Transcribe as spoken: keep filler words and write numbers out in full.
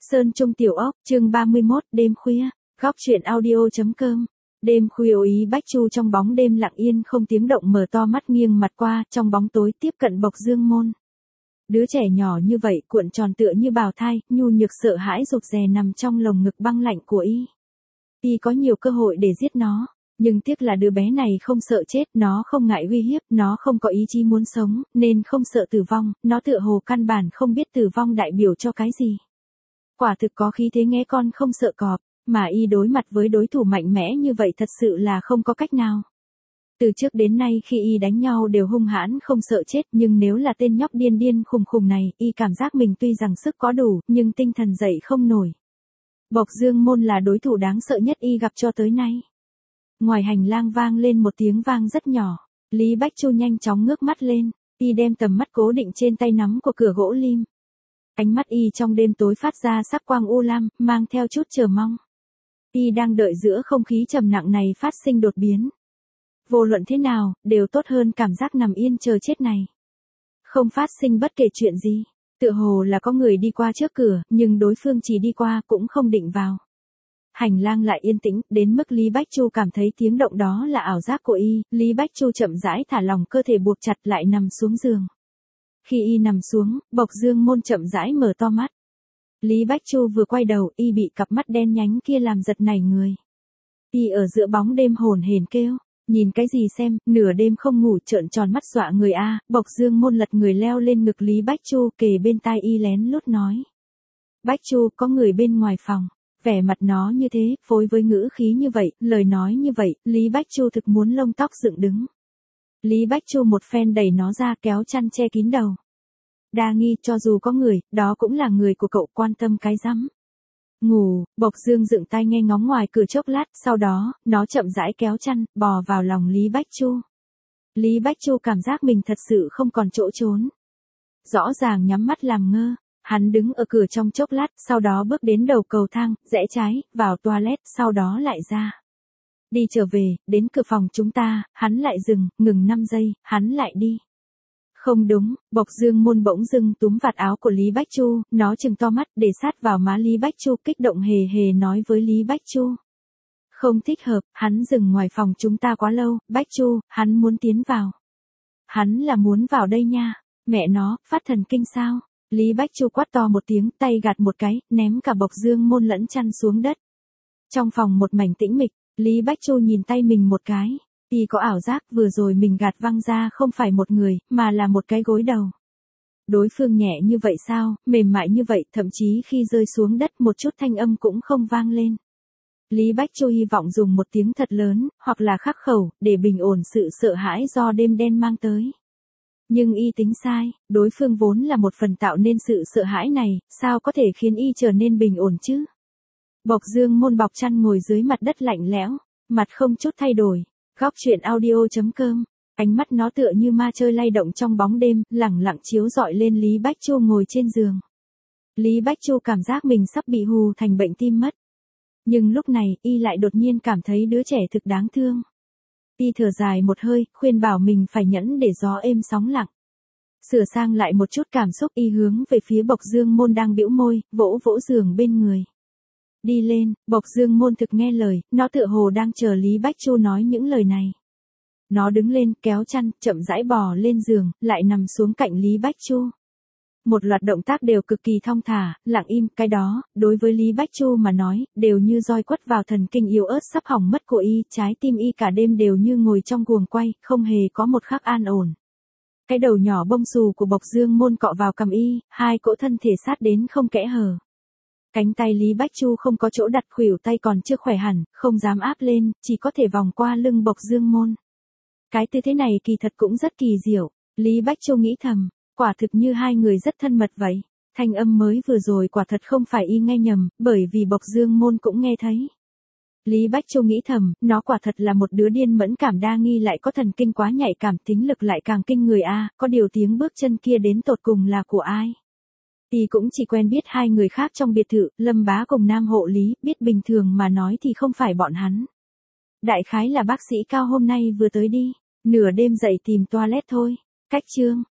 Sơn Trung Tiểu Ốc, chương ba mươi mốt, đêm khuya, góc truyện audio.com. Đêm khuya Ý Bách Chu trong bóng đêm lặng yên không tiếng động mở to mắt nghiêng mặt qua, trong bóng tối tiếp cận Bộc Dương Môn. Đứa trẻ nhỏ như vậy, cuộn tròn tựa như bào thai, nhu nhược sợ hãi rụt rè nằm trong lồng ngực băng lạnh của Y. Y có nhiều cơ hội để giết nó, nhưng tiếc là đứa bé này không sợ chết, nó không ngại uy hiếp, nó không có ý chí muốn sống, nên không sợ tử vong, nó tựa hồ căn bản không biết tử vong đại biểu cho cái gì. Quả thực có khí thế nghe con không sợ cọp, mà Y đối mặt với đối thủ mạnh mẽ như vậy thật sự là không có cách nào. Từ trước đến nay khi Y đánh nhau đều hung hãn không sợ chết, nhưng nếu là tên nhóc điên điên khùng khùng này, Y cảm giác mình tuy rằng sức có đủ, nhưng tinh thần dậy không nổi. Bộc Dương Môn là đối thủ đáng sợ nhất Y gặp cho tới nay. Ngoài hành lang vang lên một tiếng vang rất nhỏ, Lý Bách Chu nhanh chóng ngước mắt lên, Y đem tầm mắt cố định trên tay nắm của cửa gỗ lim. Ánh mắt Y trong đêm tối phát ra sắc quang u lam, mang theo chút chờ mong. Y đang đợi giữa không khí trầm nặng này phát sinh đột biến. Vô luận thế nào, đều tốt hơn cảm giác nằm yên chờ chết này. Không phát sinh bất kể chuyện gì, tựa hồ là có người đi qua trước cửa, nhưng đối phương chỉ đi qua cũng không định vào. Hành lang lại yên tĩnh, đến mức Lý Bách Chu cảm thấy tiếng động đó là ảo giác của Y, Lý Bách Chu chậm rãi thả lỏng cơ thể buộc chặt lại nằm xuống giường. Khi Y nằm xuống, Bộc Dương Môn chậm rãi mở to mắt. Lý Bách Chu vừa quay đầu, Y bị cặp mắt đen nhánh kia làm giật nảy người. Y ở giữa bóng đêm hồn hển kêu, nhìn cái gì xem, nửa đêm không ngủ trợn tròn mắt dọa người a. Bộc Dương Môn lật người leo lên ngực Lý Bách Chu, kề bên tai Y lén lút nói. Bách Chu, có người bên ngoài phòng. Vẻ mặt nó như thế, phối với ngữ khí như vậy, lời nói như vậy, Lý Bách Chu thực muốn lông tóc dựng đứng. Lý Bách Chu một phen đẩy nó ra, kéo chăn che kín đầu. Đa nghi, cho dù có người, đó cũng là người của cậu, quan tâm cái rắm. Ngủ, Bộc Dương dựng tai nghe ngóng ngoài cửa chốc lát, sau đó, nó chậm rãi kéo chăn, bò vào lòng Lý Bách Chu. Lý Bách Chu cảm giác mình thật sự không còn chỗ trốn. Rõ ràng nhắm mắt làm ngơ, hắn đứng ở cửa trong chốc lát, sau đó bước đến đầu cầu thang, rẽ trái, vào toilet, sau đó lại ra. Đi trở về, đến cửa phòng chúng ta, hắn lại dừng, ngừng năm giây, hắn lại đi. Không đúng, Bộc Dương Môn bỗng dưng túm vạt áo của Lý Bách Chu, nó trừng to mắt để sát vào má Lý Bách Chu, kích động hề hề nói với Lý Bách Chu. Không thích hợp, hắn dừng ngoài phòng chúng ta quá lâu, Bách Chu, hắn muốn tiến vào. Hắn là muốn vào đây nha, mẹ nó, phát thần kinh sao? Lý Bách Chu quát to một tiếng, tay gạt một cái, ném cả Bộc Dương Môn lẫn chăn xuống đất. Trong phòng một mảnh tĩnh mịch, Lý Bách Chu nhìn tay mình một cái. Y có ảo giác vừa rồi mình gạt văng ra không phải một người, mà là một cái gối đầu. Đối phương nhẹ như vậy sao, mềm mại như vậy, thậm chí khi rơi xuống đất một chút thanh âm cũng không vang lên. Lý Bách Chu hy vọng dùng một tiếng thật lớn, hoặc là khắc khẩu, để bình ổn sự sợ hãi do đêm đen mang tới. Nhưng Y tính sai, đối phương vốn là một phần tạo nên sự sợ hãi này, sao có thể khiến Y trở nên bình ổn chứ? Bộc Dương Môn bọc chăn ngồi dưới mặt đất lạnh lẽo, mặt không chút thay đổi. Góc truyện audio.com, ánh mắt nó tựa như ma chơi lay động trong bóng đêm, lẳng lặng chiếu rọi lên Lý Bách Chu ngồi trên giường. Lý Bách Chu cảm giác mình sắp bị hù thành bệnh tim mất. Nhưng lúc này, Y lại đột nhiên cảm thấy đứa trẻ thực đáng thương. Y thở dài một hơi, khuyên bảo mình phải nhẫn để gió êm sóng lặng. Sửa sang lại một chút cảm xúc, Y hướng về phía Bộc Dương Môn đang bĩu môi, vỗ vỗ giường bên người. Đi lên, Bộc Dương Môn thực nghe lời, nó tựa hồ đang chờ Lý Bách Chu nói những lời này. Nó đứng lên, kéo chăn, chậm rãi bò lên giường, lại nằm xuống cạnh Lý Bách Chu. Một loạt động tác đều cực kỳ thong thả, lặng im, cái đó, đối với Lý Bách Chu mà nói, đều như roi quất vào thần kinh yếu ớt sắp hỏng mất của Y, trái tim Y cả đêm đều như ngồi trong guồng quay, không hề có một khắc an ổn. Cái đầu nhỏ bông xù của Bộc Dương Môn cọ vào cằm Y, hai cỗ thân thể sát đến không kẽ hở. Cánh tay Lý Bách Chu không có chỗ đặt, khuỷu tay còn chưa khỏe hẳn, không dám áp lên, chỉ có thể vòng qua lưng Bộc Dương Môn. Cái tư thế này kỳ thật cũng rất kỳ diệu, Lý Bách Chu nghĩ thầm, quả thực như hai người rất thân mật vậy. Thanh âm mới vừa rồi quả thật không phải Y nghe nhầm, bởi vì Bộc Dương Môn cũng nghe thấy. Lý Bách Chu nghĩ thầm, nó quả thật là một đứa điên mẫn cảm đa nghi lại có thần kinh quá nhạy cảm, tính lực lại càng kinh người a, có điều tiếng bước chân kia đến tột cùng là của ai? Y cũng chỉ quen biết hai người khác trong biệt thự, Lâm Bá cùng Nam Hộ Lý, biết bình thường mà nói thì không phải bọn hắn. Đại khái là bác sĩ Cao hôm nay vừa tới đi, nửa đêm dậy tìm toilet thôi. Cách chương.